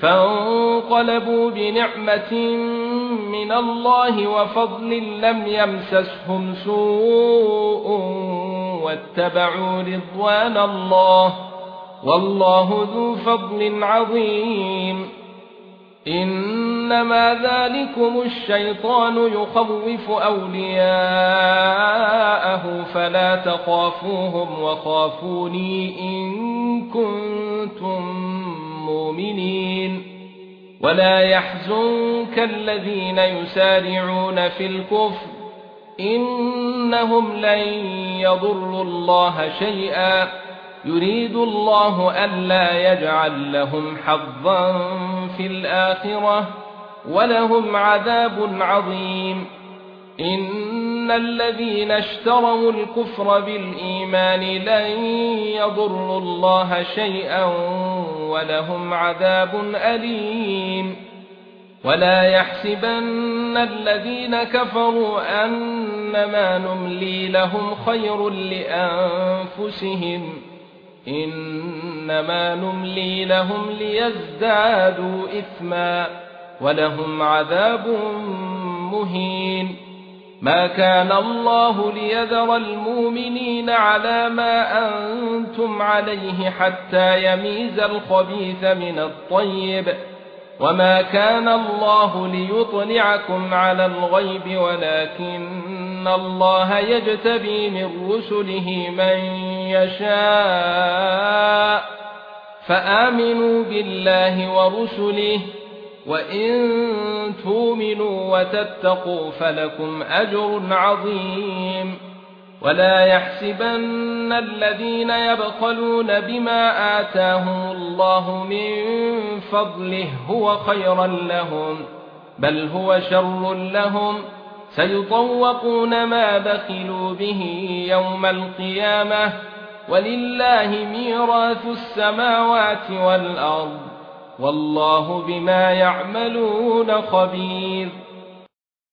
فانقلبوا بنعمة من الله وفضل لم يمسسهم سوء واتبعوا رضوان الله والله ذو فضل عظيم. إنما ذلكم الشيطان يخوف أولياءه فلا تخافوهم وخافوني إن كنتم مؤمنين. ولا يحزنك الذين يسارعون في الكفر إنهم لن يضروا الله شيئا يريد الله ألا يجعل لهم حظا في الآخرة ولهم عذاب عظيم. إن الذين اشتروا الكفر بالإيمان لن يضروا الله شيئا ولهم عذاب أليم. ولا يحسبن الذين كفروا أنما نملي لهم خير لأنفسهم إنما نملي لهم ليزدادوا إثما ولهم عذاب مهين. ما كان الله ليذر المؤمنين على ما أنتم عليه حتى يميز الخبيث من الطيب وما كان الله ليطلعكم على الغيب ولكن الله يجتبي من رسله من يشاء فآمنوا بالله ورسله وإن تؤمنوا وتتقوا فلكم أجر عظيم. ولا يحسبن الذين يبخلون بما آتاهم الله من فضله هو خيرا لهم بل هو شر لهم سيطوقون ما بخلوا به يوم القيامة ولله ميراث السماوات والأرض والله بما يعملون خبير.